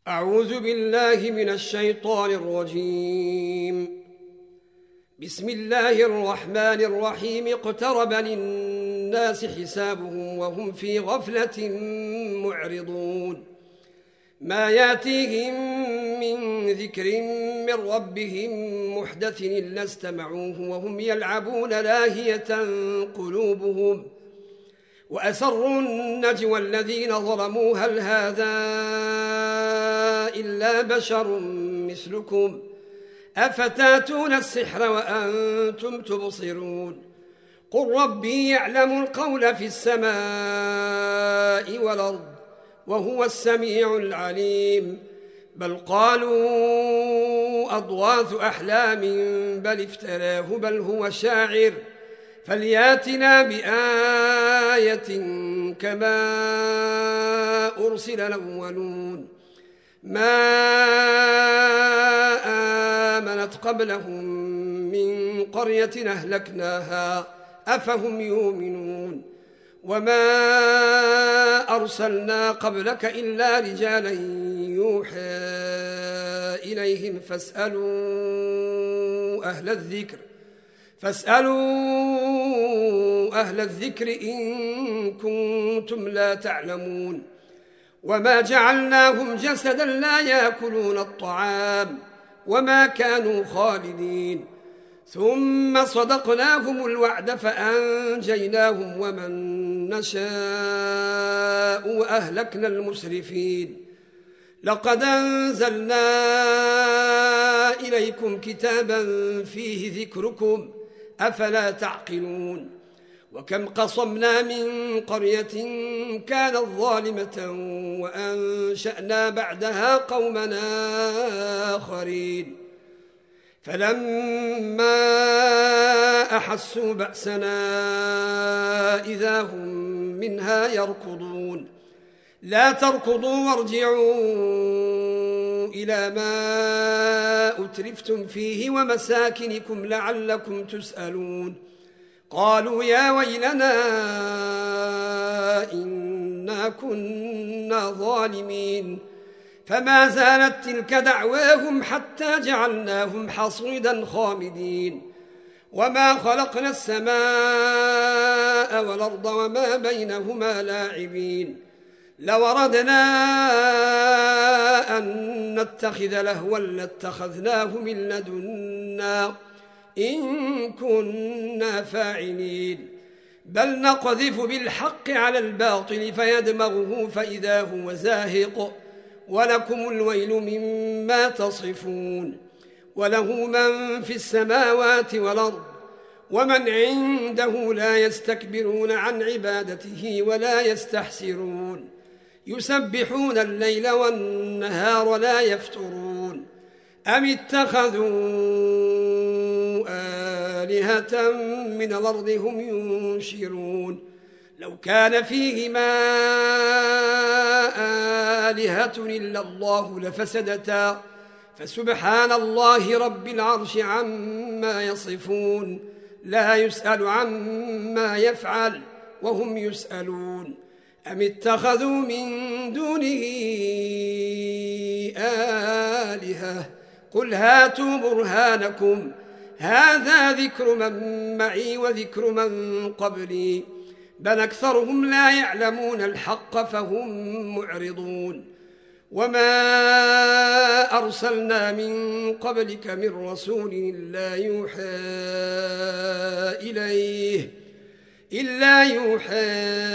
أعوذ بالله من الشيطان الرجيم. بسم الله الرحمن الرحيم. اقترب للناس حسابهم وهم في غفلة معرضون. ما ياتيهم من ذكر من ربهم محدث إلا استمعوه وهم يلعبون لاهية قلوبهم وأسروا النجوى الذين ظلموا هل هذا إلا بشر مثلكم أفتاتون السحر وأنتم تبصرون. قل ربي يعلم القول في السماء والأرض وهو السميع العليم. بل قالوا أضغاث أحلام بل افتراه بل هو شاعر فلياتنا بآية كما أرسل الأولون. ما آمنت قبلهم من قرية أهلكناها أفهم يؤمنون. وما أرسلنا قبلك إلا رجالا يوحى إليهم فاسألوا أهل الذكر إن كنتم لا تعلمون. وما جعلناهم جسدا لا يأكلون الطعام وما كانوا خالدين. ثم صدقناهم الوعد فأنجيناهم ومن نشاء وأهلكنا المسرفين. لقد أنزلنا إليكم كتابا فيه ذكركم أفلا تعقلون. وكم قصمنا من قرية كانت ظالمة وأنشأنا بعدها قومنا آخرين فلما أحسوا بأسنا إذا هم منها يركضون. لا تركضوا وارجعوا إلى ما أترفتم فيه ومساكنكم لعلكم تسألون. قالوا يا ويلنا إنا كنا ظالمين. فما زالت تلك دعواهم حتى جعلناهم حصيدا خامدين. وما خلقنا السماء والأرض وما بينهما لاعبين. لو أردنا أن نتخذ لهوا لاتخذناه من لدنا إن كنا فاعلين. بل نقذف بالحق على الباطل فيدمغه فإذا هو زاهق ولكم الويل مما تصفون. وله من في السماوات والأرض ومن عنده لا يستكبرون عن عبادته ولا يستحسرون. يسبحون الليل والنهار لا يفترون. أم اتخذوا آلهة من الأرض هم ينشرون. لو كان فيهما آلهة إلا الله لفسدتا فسبحان الله رب العرش عما يصفون. لا يسأل عما يفعل وهم يسألون. أم اتخذوا من دونه آلهة قل هاتوا برهانكم هذا ذكر من معي وذكر من قبلي بل أكثرهم لا يعلمون الحق فهم معرضون. وما أرسلنا من قبلك من رسول إلا يوحى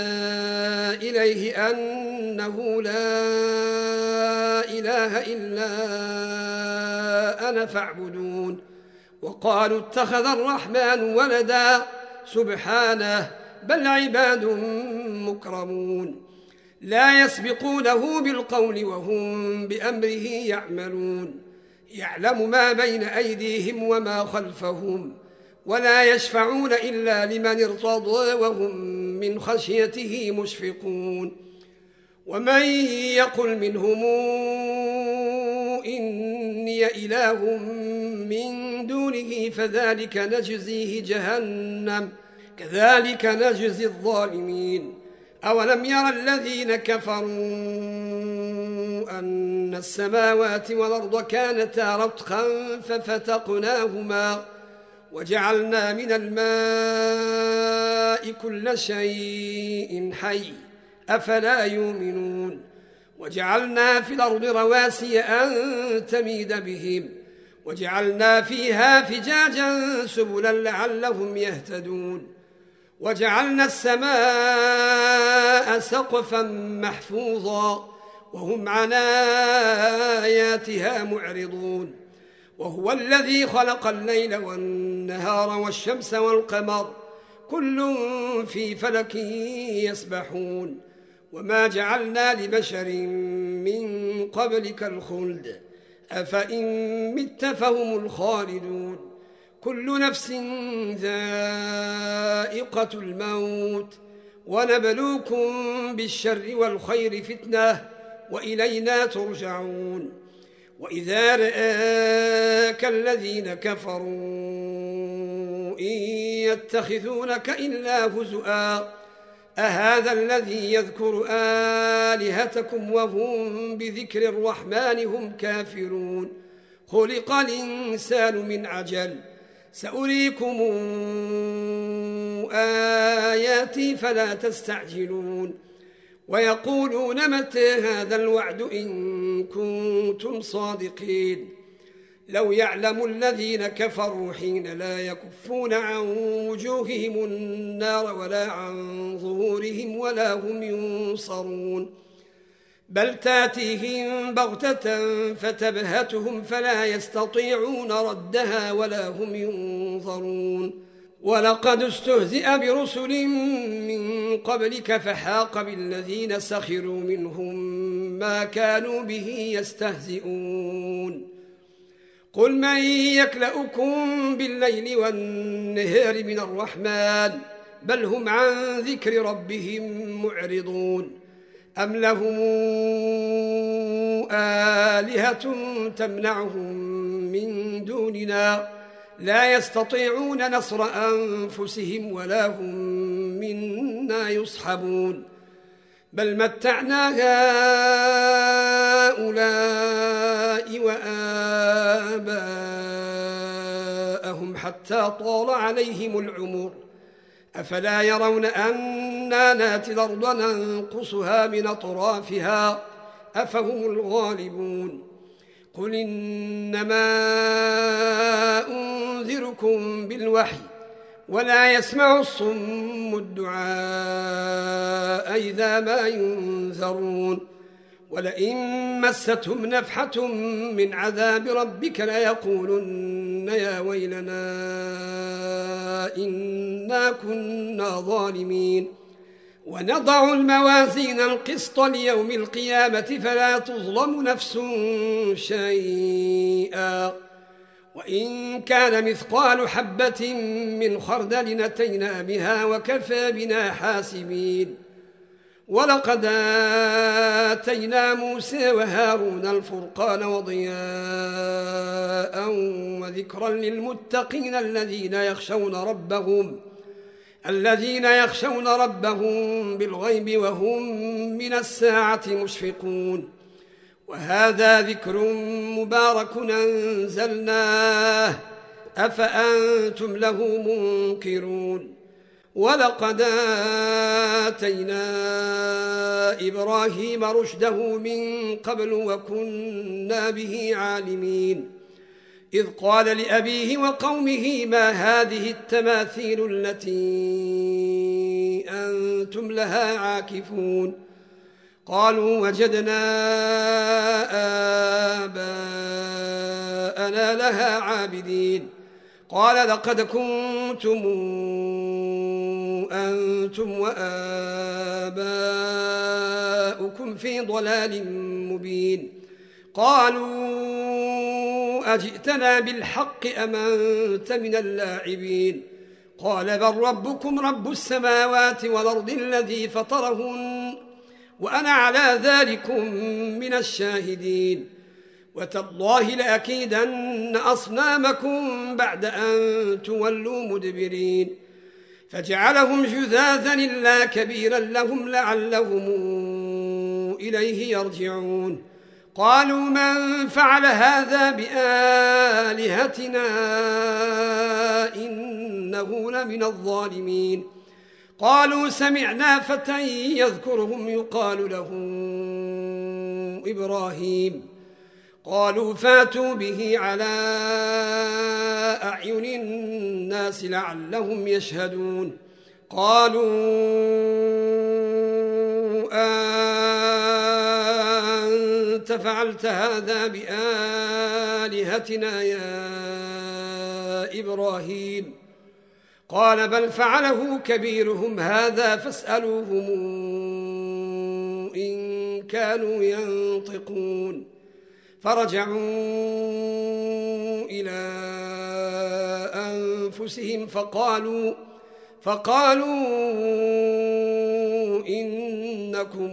إليه أنه لا إله إلا أنا فاعبدون. وقالوا اتخذ الرحمن ولدا سبحانه بل عباد مكرمون لا يسبقونه بالقول وهم بأمره يعملون. يعلم ما بين أيديهم وما خلفهم ولا يشفعون إلا لمن ارتضى وهم من خشيته مشفقون. ومن يقل منهم إني إله من دونه فذلك نجزيه جهنم كذلك نجزي الظالمين. أولم ير الذين كفروا أن السماوات والأرض كانتا رتقا ففتقناهما وجعلنا من الماء كل شيء حي أفلا يؤمنون وجعلنا في الأرض رواسي أن تميد بهم وجعلنا فيها فجاجا سبلا لعلهم يهتدون وجعلنا السماء سقفا محفوظا وهم عن آياتها معرضون وهو الذي خلق الليل والنهار والشمس والقمر كل في فلك يسبحون وما جعلنا لبشر من قبلك الخلد أفإن مت فهم الخالدون كل نفس ذائقة الموت ونبلوكم بالشر والخير فتنة وإلينا ترجعون وإذا رآك الذين كفروا إن يتخذونك إلا هزؤا أهذا الذي يذكر آلهتكم وهم بذكر الرحمن هم كافرون خلق الإنسان من عجل سأريكم آياتي فلا تستعجلون ويقولون متى هذا الوعد إن كنتم صادقين لو يعلم الذين كفروا حين لا يكفون عن وجوههم النار ولا عن ظهورهم ولا هم ينصرون بل تاتيهم بغتة فتبهتهم فلا يستطيعون ردها ولا هم ينظرون ولقد استهزئ برسل من قبلك فحاق بالذين سخروا منهم ما كانوا به يستهزئون قل من يكلؤكم بالليل والنهار من الرحمن بل هم عن ذكر ربهم معرضون أم لهم آلهة تمنعهم من دوننا لا يستطيعون نصر أنفسهم ولا هم منا يصحبون بل متعنا هؤلاء وآباءهم حتى طال عليهم العمر أفلا يرون أنا ناتي الأرض ننقصها من أطرافها أفهم الغالبون قل إنما أنذركم بالوحي ولا يسمع الصم الدعاء إذا ما ينذرون ولئن مستهم نفحة من عذاب ربك ليقولن يا ويلنا إنا كنا ظالمين ونضع الموازين القسط ليوم القيامة فلا تظلم نفس شيئا وإن كان مثقال حبة من خردل أتينا بها وكفى بنا حاسبين ولقد آتينا موسى وهارون الفرقان وضياء وذكرا للمتقين الذين يخشون ربهم بالغيب وهم من الساعة مشفقون وهذا ذكر مبارك أنزلناه أفأنتم له منكرون ولقد آتينا إبراهيم رشده من قبل وكنا به عالمين إذ قال لأبيه وقومه ما هذه التماثيل التي أنتم لها عاكفون قالوا وجدنا آباءنا لها عابدين قال لقد كنتم أنتم وآباؤكم في ضلال مبين قالوا أجئتنا بالحق أم أنت من اللاعبين قال بل ربكم رب السماوات والأرض الذي فطرهن وأنا على ذلكم من الشاهدين وتالله لأكيدن أصنامكم بعد أن تولوا مدبرين فجعلهم جذاذا إلا كبيرا لهم لعلهم إليه يرجعون قالوا من فعل هذا بآلهتنا إنه لمن الظالمين. قالوا سمعنا فتى يذكرهم يقال له إبراهيم. قالوا فاتوا به على أعين الناس لعلهم يشهدون. قالوا أنت فعلت هذا بآلهتنا يا إبراهيم؟ قال بل فعله كبيرهم هذا فاسألوهم إن كانوا ينطقون. فرجعوا إلى أنفسهم فقالوا إنكم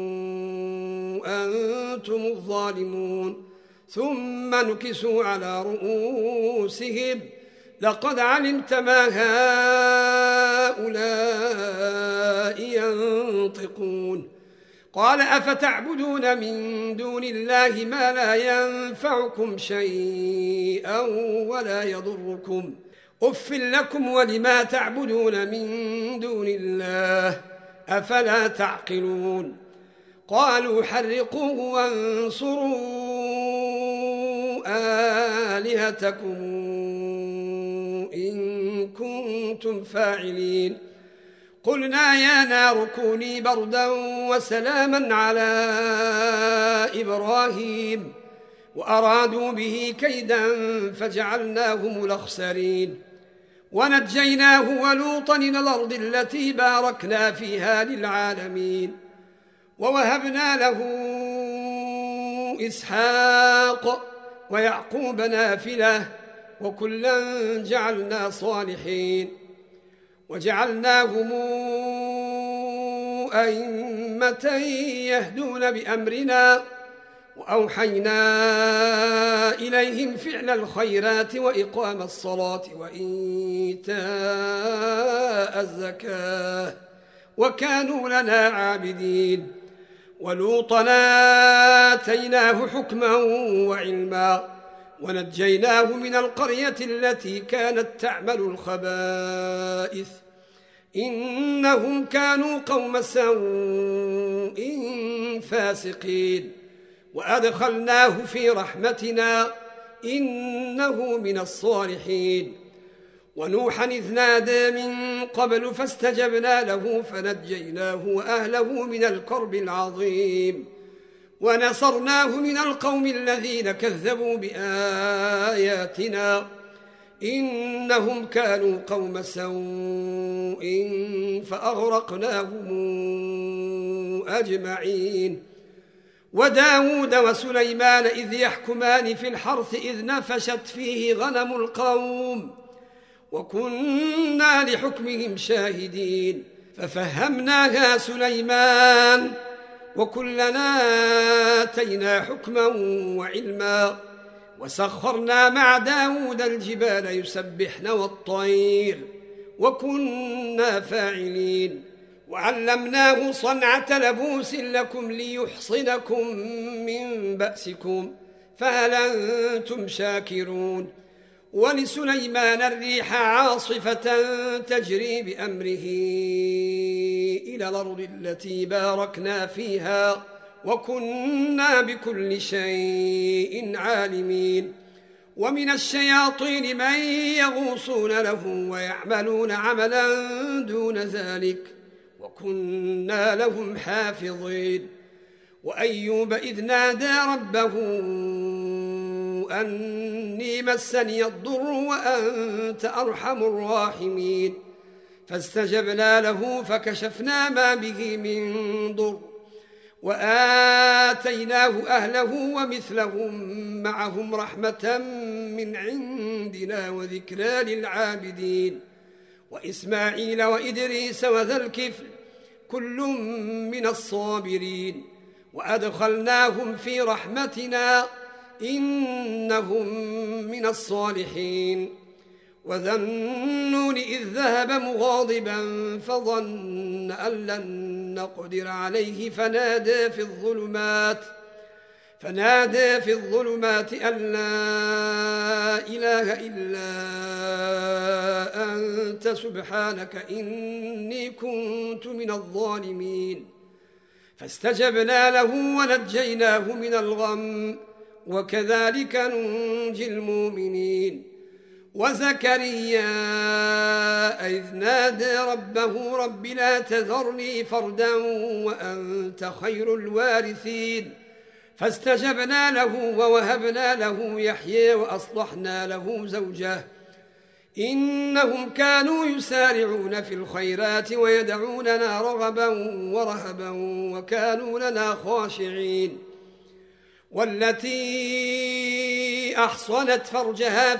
أنتم الظالمون. ثم نكسوا على رؤوسهم لقد علمت ما هؤلاء ينطقون. قال أفتعبدون من دون الله ما لا ينفعكم شيئا ولا يضركم أف لكم ولما تعبدون من دون الله أفلا تعقلون. قالوا حرقوه وانصروا آلهتكم إن كنتم فاعلين. قلنا يا نار كوني بردا وسلاما على إبراهيم وأرادوا به كيدا فجعلناهم الأخسرين. ونجيناه ولوطا إلى الأرض التي باركنا فيها للعالمين. ووهبنا له إسحاق ويعقوب نافلة وكلا جعلنا صالحين. وجعلناهم أئمة يهدون بأمرنا وأوحينا إليهم فعل الخيرات وإقام الصلاة وإيتاء الزكاة وكانوا لنا عابدين. ولوطا آتيناه حكما وعلما ونجيناه من القرية التي كانت تعمل الخبائث إنهم كانوا قوم سوء فاسقين. وأدخلناه في رحمتنا إنه من الصالحين. ونوحا إذ نادى من قبل فاستجبنا له فنجيناه وأهله من الكرب العظيم ونصرناه من القوم الذين كذبوا بآياتنا إنهم كانوا قوم سوء فأغرقناهم أجمعين. وداود وسليمان إذ يحكمان في الحرث إذ نفشت فيه غنم القوم وكنا لحكمهم شاهدين. ففهمناها سليمان وكلنا آتينا حكما وعلما وسخرنا مع داود الجبال يسبحن والطير وكنا فاعلين. وعلمناه صنعة لبوس لكم ليحصنكم من بأسكم فهل أنتم شاكرون. ولسليمان الريح عاصفة تجري بأمره إلى الأرض التي باركنا فيها وكنا بكل شيء عالمين. ومن الشياطين من يغوصون له ويعملون عملا دون ذلك وكنا لهم حافظين. وأيوب إذ نادى ربه أني مسني الضر وأنت أرحم الراحمين فاستجبنا له فكشفنا ما به من ضر وآتيناه أهله ومثلهم معهم رحمة من عندنا وذكرى للعابدين. وإسماعيل وإدريس وذا الكفل كل من الصابرين وأدخلناهم في رحمتنا إنهم من الصالحين. وذا النون إذ ذهب مغاضبا فظن أن لن نقدر عليه فنادى في الظلمات أن لا إله إلا أنت سبحانك إني كنت من الظالمين فاستجبنا له ونجيناه من الغم وكذلك ننجي المؤمنين وزكريا إذ نادى ربه رب لا تذرني فردا وأنت خير الوارثين فاستجبنا له ووهبنا له يحيى وأصلحنا له زوجه إنهم كانوا يسارعون في الخيرات ويدعوننا رغبا ورهبا وكانوا لنا خاشعين والتي أحصنت فرجها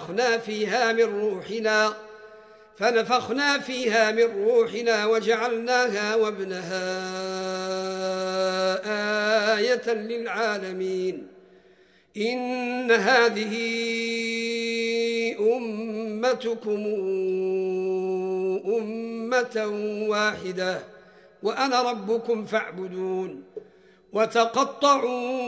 فنفخنا فيها من روحنا وجعلناها وابنها آية للعالمين إن هذه أمتكم أمة واحدة وأنا ربكم فاعبدون وتقطعوا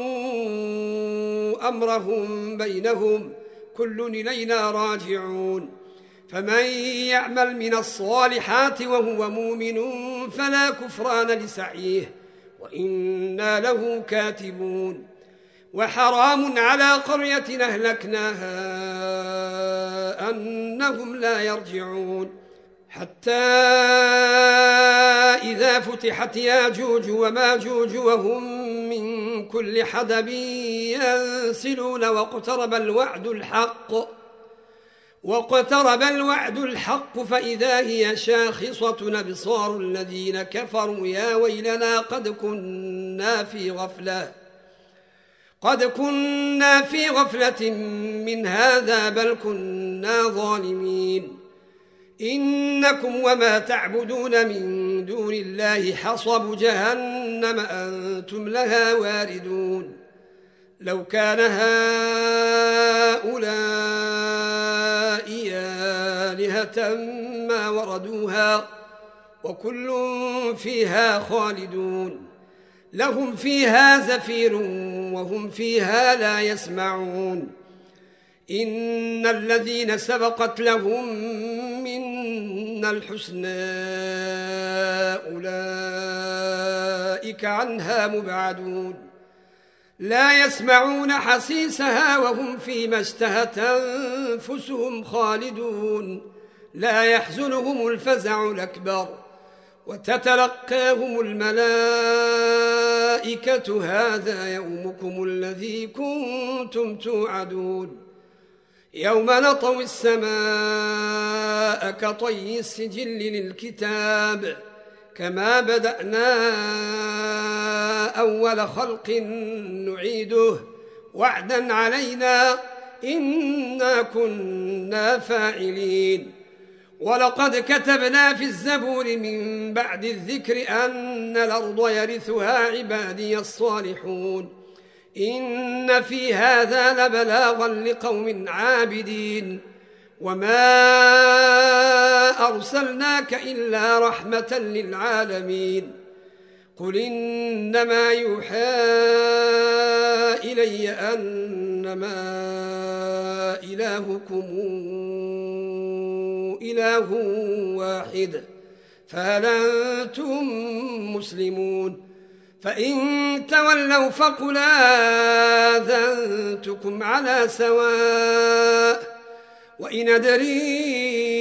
أمرهم بينهم كل إلينا راجعون فمن يعمل من الصالحات وهو مؤمن فلا كفران لسعيه وإنا له كاتبون وحرام على قرية أهلكناها أنهم لا يرجعون حتى إذا فتحت ياجوج وماجوج وهم من كل حدب ينسلون واقترب الوعد الحق فإذا هي شاخصة أبصار الذين كفروا يا ويلنا قد كنا في غفلة من هذا بل كنا ظالمين إنكم وما تعبدون من دون الله حصب جهنم أنتم لها واردون لو كان هؤلاء آلهة ما وردوها وكل فيها خالدون لهم فيها زفير وهم فيها لا يسمعون إن الذين سبقت لهم منا الحسنى أولئك عنها مبعدون لا يسمعون حسيسها وهم فيما اشتهت أنفسهم خالدون لا يحزنهم الفزع الأكبر وتتلقاهم الملائكة هذا يومكم الذي كنتم توعدون يوم نطوي السماء كطي السجل للكتاب كما بدأنا أول خلق نعيده وعدا علينا إنا كنا فاعلين ولقد كتبنا في الزبور من بعد الذكر أن الأرض يرثها عبادي الصالحون إن في هذا لبلاغا لقوم عابدين وما أرسلناك إلا رحمة للعالمين قل إنما يوحى إلي أنما إلهكم إله واحد فهل أنتم مسلمون فإن تولوا فقل آذنتكم على سواء وإن أدري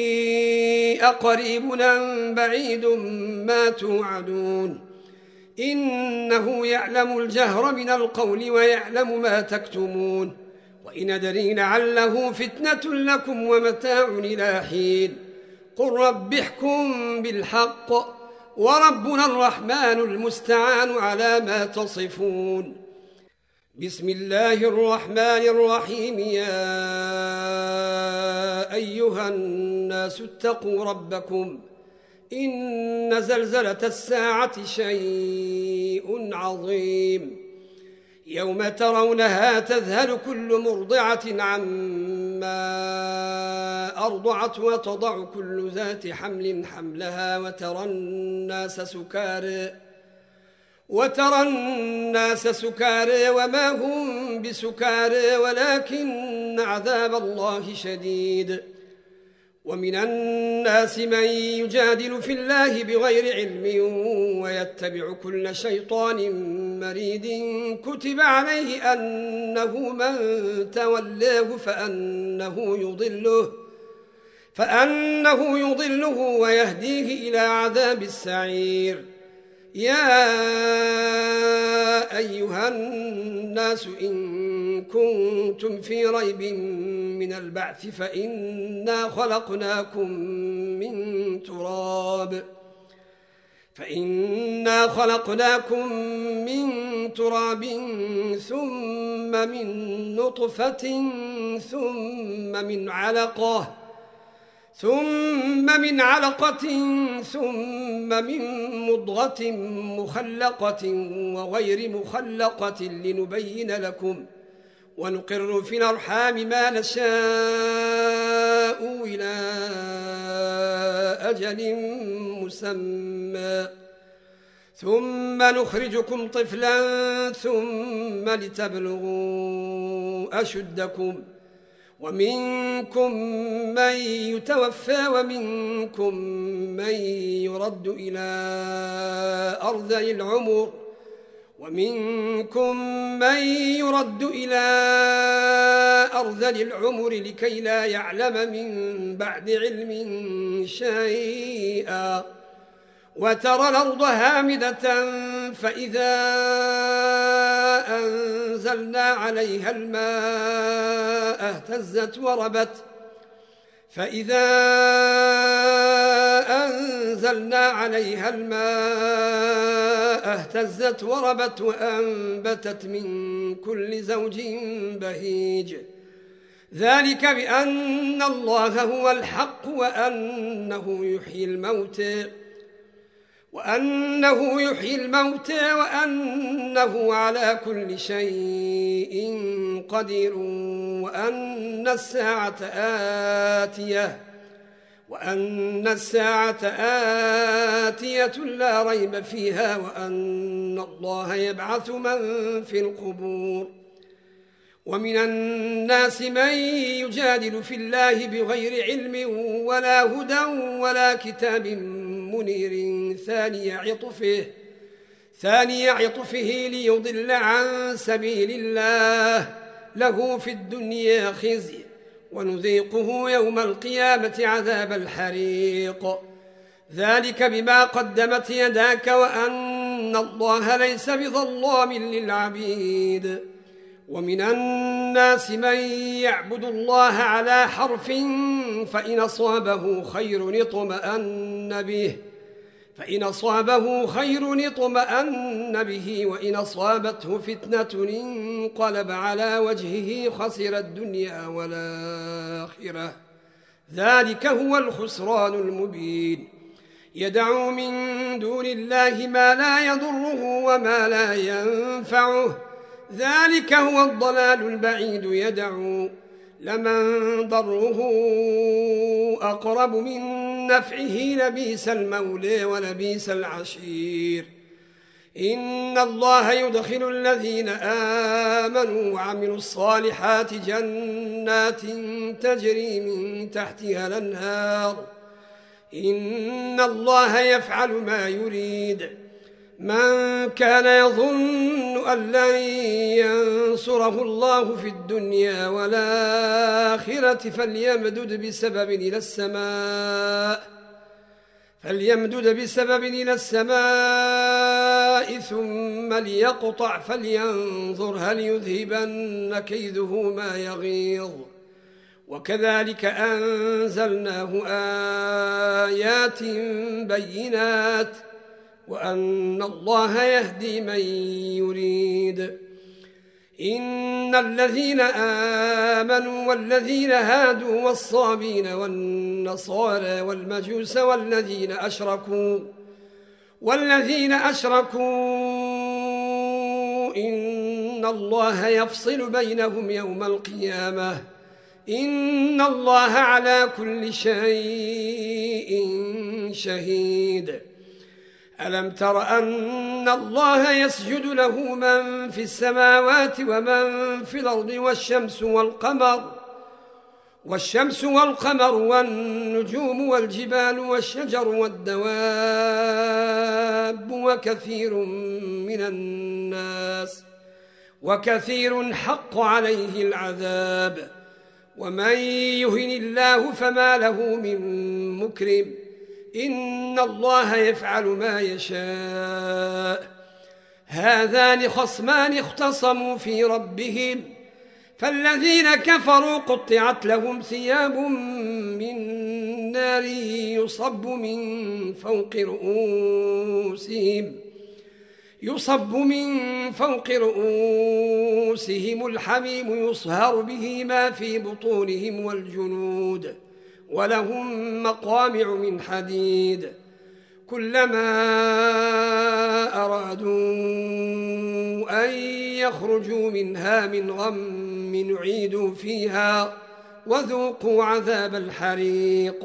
أقريب أم بعيد ما توعدون إنه يعلم الجهر من القول ويعلم ما تكتمون وإن أدري لعله فتنة لكم ومتاع إلى حين قل رب احكم بالحق وربنا الرحمن المستعان على ما تصفون بسم الله الرحمن الرحيم يا أيها الناس اتقوا ربكم إن زلزلة الساعة شيء عظيم يوم ترونها تذهل كل مرضعة عما أرضعت وتضع كل ذات حمل حملها وترى الناس سكارى وما هم بسكارى ولكن عذاب الله شديد. ومن الناس من يجادل في الله بغير علم ويتبع كل شيطان مريد كتب عليه أنه من تولاه فأنه يضله ويهديه إلى عذاب السعير. يا أيها الناس إن كنتم في ريب من البعث فإنا خلقناكم من تراب ثم من نطفة ثم من علقة ثم من مضغة مخلقة وغير مخلقة لنبين لكم ونقر في الأرحام ما نشاء إلى أجل مسمى ثم نخرجكم طفلا ثم لتبلغوا أشدكم ومنكم من يتوفى ومنكم من يرد إلى أرذل العمر لكي لا يعلم من بعد علم شيئا. وترى الأرض هامدة فإذا أنزلنا عليها الماء اهتزت وربت وأنبتت من كل زوج بهيج. ذلك بأن الله هو الحق وأنه يحيي الموتى وأنه على كل شيء قدير وأن الساعة آتية لا ريب فيها وأن الله يبعث من في القبور. ومن الناس من يجادل في الله بغير علم ولا هدى ولا كتاب منير ثاني عطفه ليضل عن سبيل الله له في الدنيا خزي ونذيقه يوم القيامة عذاب الحريق. ذلك بما قدمت يداك وأن الله ليس بظلام للعبيد. ومن الناس من يعبد الله على حرف فإن أصابه خير اطمأن به وإن أصابته فتنة انقلب على وجهه خسر الدنيا والآخرة. ذلك هو الخسران المبين. يدعو من دون الله ما لا يضره وما لا ينفعه ذلك هو الضلال البعيد. يدعو لمن ضره أقرب من نفعه لبئس المولى ولبئس العشير. إن الله يدخل الذين آمنوا وعملوا الصالحات جنات تجري من تحتها الأنهار. إن الله يفعل ما يريد. من كان يظن أن لن ينصره الله في الدنيا والآخرة فليمدد بسبب إلى السماء ثم ليقطع فلينظر هل يذهبن كيده ما يغيظ. وكذلك أنزلناه آيات بينات وأن الله يهدي من يريد. إن الذين آمنوا والذين هادوا والصابين والنصارى والمجوس والذين أشركوا إن الله يفصل بينهم يوم القيامة. إن الله على كل شيء شهيد. ألم تر أن الله يسجد له من في السماوات ومن في الأرض والشمس والقمر والنجوم والجبال والشجر والدواب وكثير حق عليه العذاب ومن يهن الله فما له من مكرم إن الله يفعل ما يشاء هذان خصمان اختصموا في ربهم فالذين كفروا قطعت لهم ثياب من نار يصب من فوق رؤوسهم الحميم يصهر به ما في بطونهم والجنود ولهم مقامع من حديد كلما أرادوا أن يخرجوا منها من غم نعيدوا فيها وذوقوا عذاب الحريق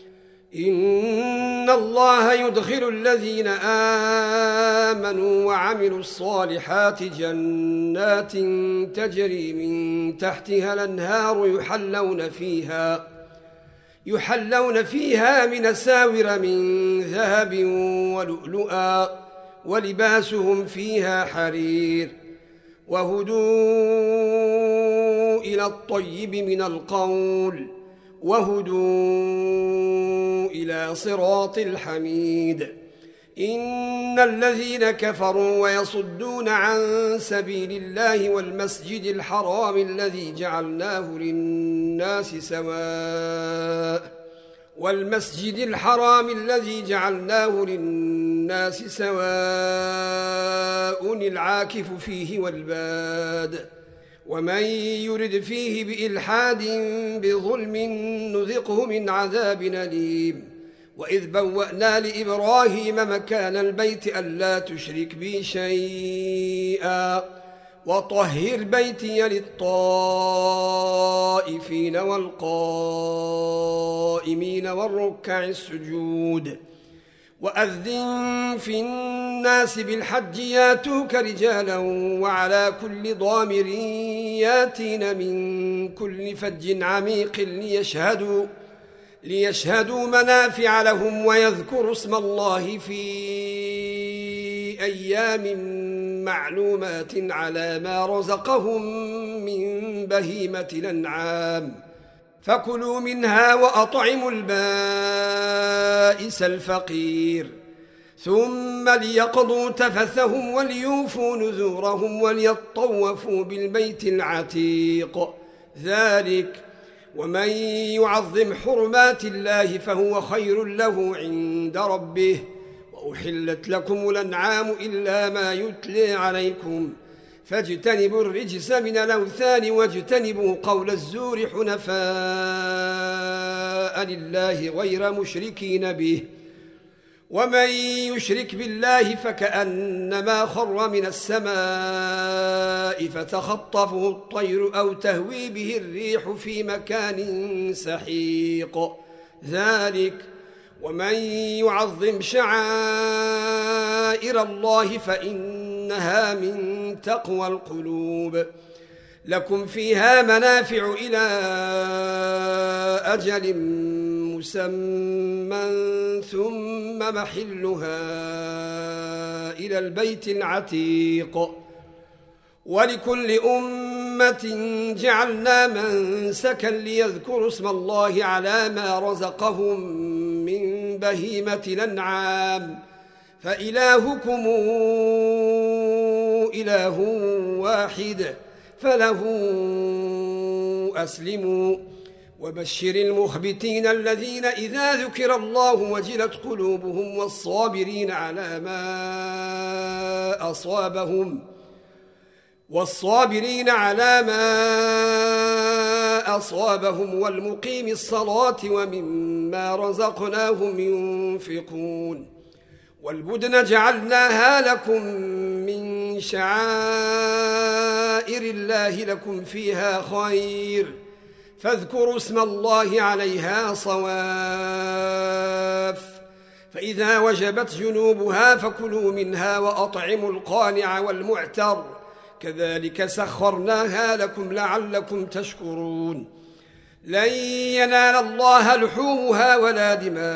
إن الله يدخل الذين آمنوا وعملوا الصالحات جنات تجري من تحتها الأنهار يحلون فيها من أساور من ذهب ولؤلؤا ولباسهم فيها حرير وهدوا إلى الطيب من القول وهدوا إلى صراط الحميد إن الذين كفروا ويصدون عن سبيل الله والمسجد الحرام الذي جعلناه للناس سواء العاكف فيه والباد ومن يرد فيه بإلحاد بظلم نذقه من عذاب أليم وإذ بوأنا لإبراهيم مكان البيت ألا تشرك بي شيئا وطهر بيتي للطائفين والقائمين والركع السجود وأذن في الناس بالحج ياتوك رجالا وعلى كل ضامر ياتين من كل فج عميق ليشهدوا منافع لهم ويذكروا اسم الله في أيام معلومات على ما رزقهم من بهيمة الأنعام فكلوا منها وأطعموا البائس الفقير ثم ليقضوا تفثهم وليوفوا نذورهم وليطوفوا بالبيت العتيق ذلك ومن يعظم حرمات الله فهو خير له عند ربه وأحلت لكم الأنعام إلا ما يتلى عليكم فاجتنبوا الرجس من الأوثان واجتنبوا قول الزور حنفاء لله غير مشركين به ومن يشرك بالله فكأنما خر من السماء فتخطفه الطير أو تهوي به الريح في مكان سحيق ذلك ومن يعظم شعائر الله فإنها من تقوى القلوب لكم فيها منافع إلى أجل مسمى ثم محلها إلى البيت العتيق ولكل أمة جعلنا منسكا ليذكروا اسم الله على ما رزقهم من بهيمة الأنعام فإلهكم إله واحد فله أسلموا وبشر المخبتين الذين إذا ذكر الله وجلت قلوبهم والصابرين على ما أصابهم والمقيم الصلاة ومما رزقناهم ينفقون والبدن جعلناها لكم من شعائر الله لكم فيها خير فاذكروا اسم الله عليها صواف فإذا وجبت جنوبها فكلوا منها وأطعموا القانع والمعتر كذلك سخرناها لكم لعلكم تشكرون لن ينال الله لحومها ولا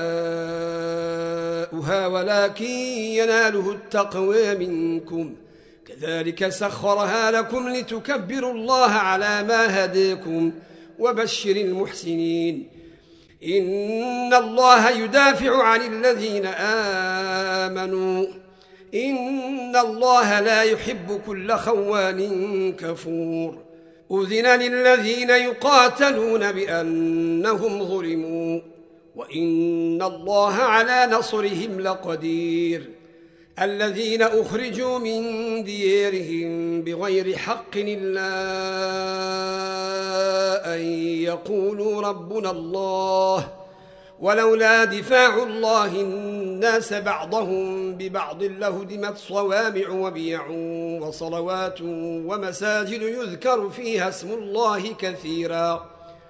دماؤها ولكن يناله التقوى منكم كذلك سخرها لكم لتكبروا الله على ما هداكم وبشر المحسنين إن الله يدافع عن الذين آمنوا إن الله لا يحب كل خوان كفور أذن للذين يقاتلون بأنهم ظلموا وإن الله على نصرهم لقدير الذين أخرجوا من ديارهم بغير حق إلا أن يقولوا ربنا الله ولولا دفاع الله الناس بعضهم ببعض لهدمت صوامع وبيع وصلوات ومساجد يذكر فيها اسم الله كثيرا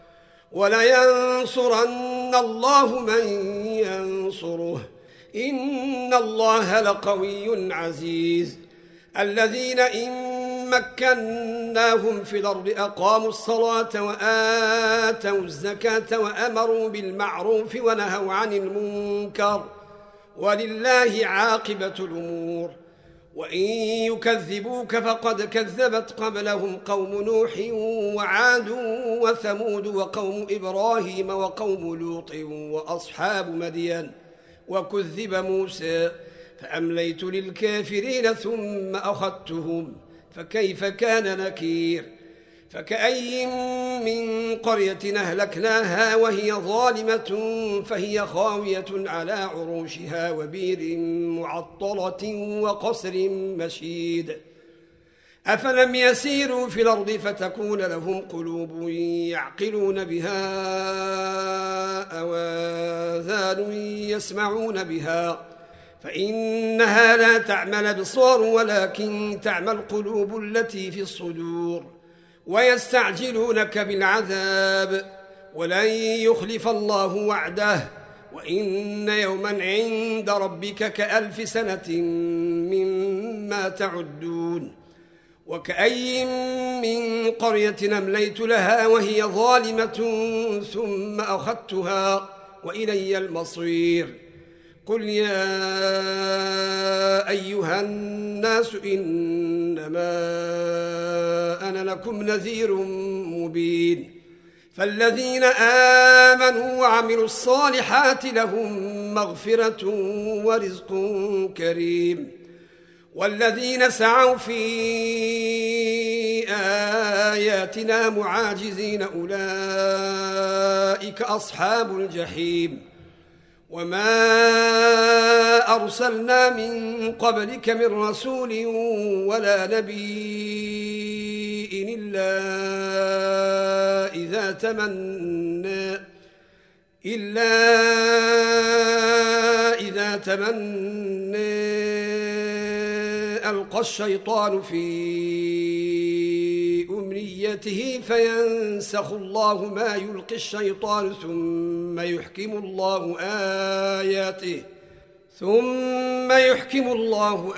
ولينصرن الله من ينصره إن الله لقوي عزيز الذين إن مكناهم في الأرض أقاموا الصلاة وآتوا الزكاة وأمروا بالمعروف ونهوا عن المنكر ولله عاقبة الأمور وإن يكذبوك فقد كذبت قبلهم قوم نوح وعاد وثمود وقوم إبراهيم وقوم لوط وأصحاب مدين وكذب موسى فأمليت للكافرين ثم أخذتهم فكيف كان نكير فكأي من قرية أهلكناها وهي ظالمة فهي خاوية على عروشها وبير معطلة وقصر مشيد أفلم يسيروا في الأرض فتكون لهم قلوب يعقلون بها أو آذان يسمعون بها فإنها لا تعمى الأبصار ولكن تعمى القلوب التي في الصدور ويستعجلونك بالعذاب ولن يخلف الله وعده وإن يوما عند ربك كألف سنة مما تعدون وكأي من قرية أمليت لها وهي ظالمة ثم أخذتها وإلي المصير قل يا أيها الناس إنما أنا لكم نذير مبين فالذين آمنوا وعملوا الصالحات لهم مغفرة ورزق كريم والذين سعوا في آياتنا معاجزين أولئك أصحاب الجحيم وما أرسلنا من قبلك من رسول ولا نبي إلا إذا تمنى ألقى الشيطان في أمنيته فينسخ الله ما يلقي الشيطان ثم يحكم الله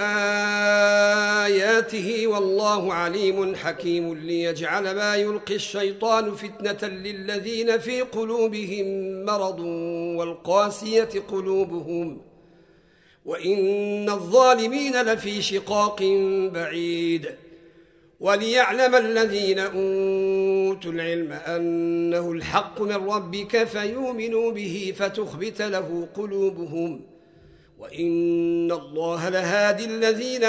آياته والله عليم حكيم ليجعل ما يلقي الشيطان فتنة للذين في قلوبهم مرض والقاسية قلوبهم وإن الظالمين لفي شقاق بعيد وليعلم الذين أوتوا العلم أنه الحق من ربك فيؤمنوا به فتخبت له قلوبهم وإن الله لهادي الذين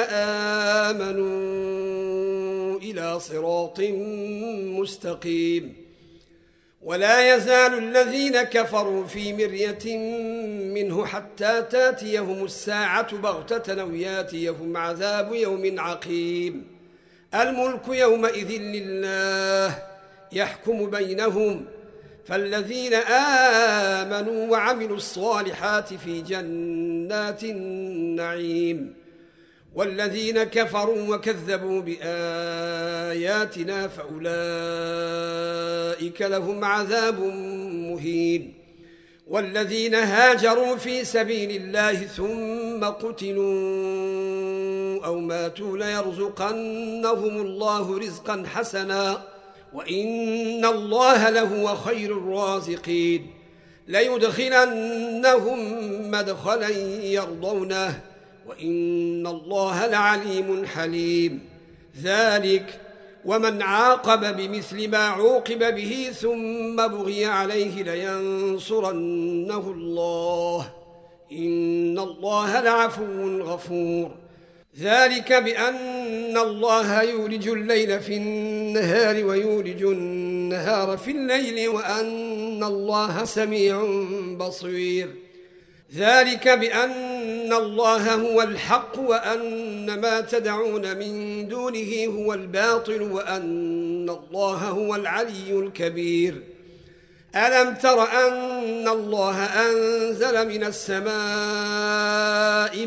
آمنوا إلى صراط مستقيم ولا يزال الذين كفروا في مرية منه حتى تاتيهم الساعة بغتة أو ياتيهم عذاب يوم عقيم الملك يومئذ لله يحكم بينهم فالذين آمنوا وعملوا الصالحات في جنات النعيم والذين كفروا وكذبوا بآياتنا فأولئك لهم عذاب مهين والذين هاجروا في سبيل الله ثم قتلوا أو ماتوا ليرزقنهم الله رزقا حسنا وإن الله لهو خير الرازقين ليدخلنهم مدخلا يرضونه وإن الله لعليم حليم ذلك ومن عاقب بمثل ما عوقب به ثم بغي عليه لينصرنه الله إن الله لعفو غفور ذلك بأن الله يولج الليل في النهار ويولج النهار في الليل وأن الله سميع بصير ذلك بأن الله هو الحق وأن ما تدعون من دونه هو الباطل وأن الله هو العلي الكبير ألم تر أن الله أنزل من السماء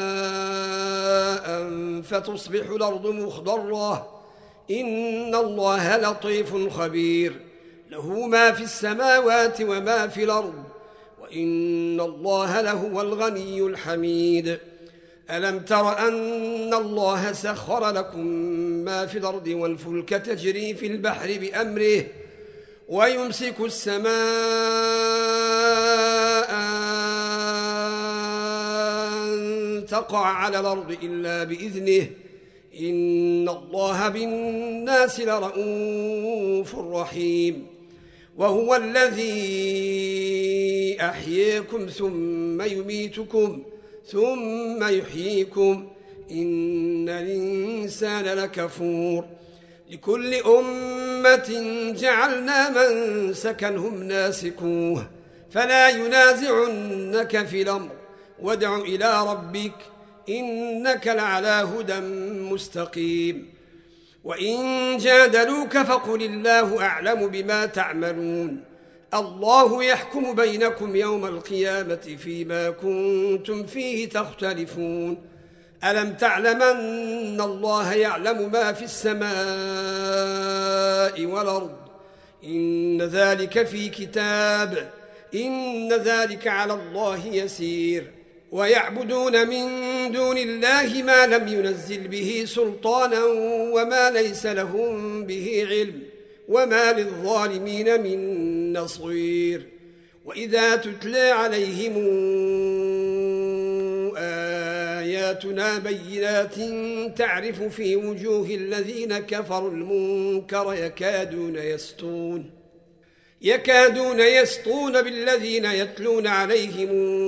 ماء فتصبح الأرض مخضرة إن الله لطيف خبير له ما في السماوات وما في الأرض وإن الله لهو الغني الحميد ألم تر أن الله سخر لكم ما في الأرض والفلك تجري في البحر بأمره ويمسك السماء أن تقع على الأرض إلا بإذنه إن الله بالناس لرؤوف رحيم وهو الذي أحييكم ثم يميتكم ثم يحييكم إن الإنسان لكفور لكل أمة جعلنا منسكا هم ناسكوه فلا ينازعنك في الأمر وادع إلى ربك إنك لعلى هدى مستقيم وإن جادلوك فقل الله أعلم بما تعملون الله يحكم بينكم يوم القيامة فيما كنتم فيه تختلفون ألم تعلم أن الله يعلم ما في السماء والأرض إن ذلك في كتاب إن ذلك على الله يسير ويعبدون من دون الله ما لم ينزل به سلطانا وما ليس لهم به علم وما للظالمين من نصير وإذا تتلى عليهم آياتنا بينات تعرف في وجوه الذين كفروا المنكر يكادون يسطون بالذين يتلون عليهم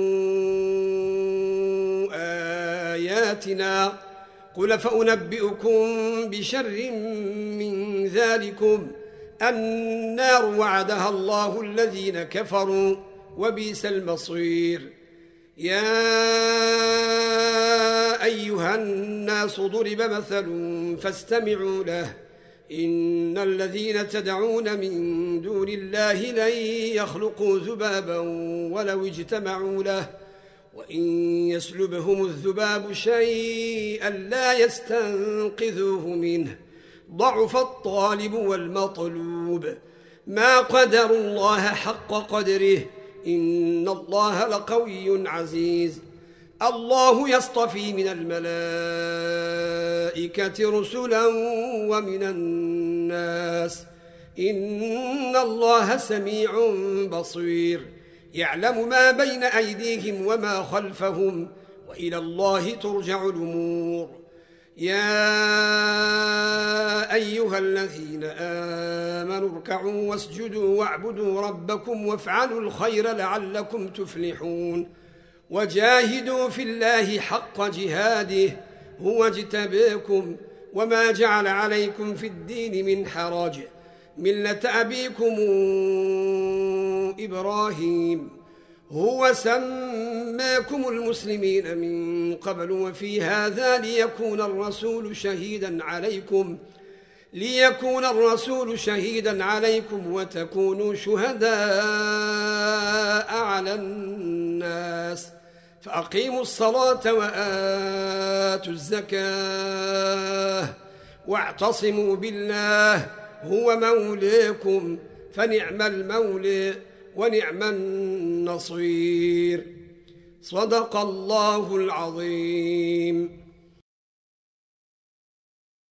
آياتنا قل فأنبئكم بشر من ذلكم النار وعدها الله الذين كفروا وبئس المصير يا أيها الناس ضرب مثل فاستمعوا له إن الذين تدعون من دون الله لن يخلقوا ذبابا ولو اجتمعوا له وإن يسلبهم الذباب شيئا لا يستنقذوه منه ضعف الطالب والمطلوب ما قدروا الله حق قدره إن الله لقوي عزيز الله يصطفي من الملائكة رسلا ومن الناس إن الله سميع بصير يعلم ما بين أيديهم وما خلفهم وإلى الله ترجع الأمور يا أيها الذين آمنوا اركعوا واسجدوا واعبدوا ربكم وافعلوا الخير لعلكم تفلحون وجاهدوا في الله حق جهاده هو اجتباكم وما جعل عليكم في الدين من حرج ملة أبيكم إبراهيم هو سماكم المسلمين من قبل وفي هذا ليكون الرسول شهيدا عليكم وتكونوا شهداء على الناس فأقيموا الصلاة وآتوا الزكاة واعتصموا بالله هو مولاكم فنعم المولى ونعم النصير. صدق الله العظيم.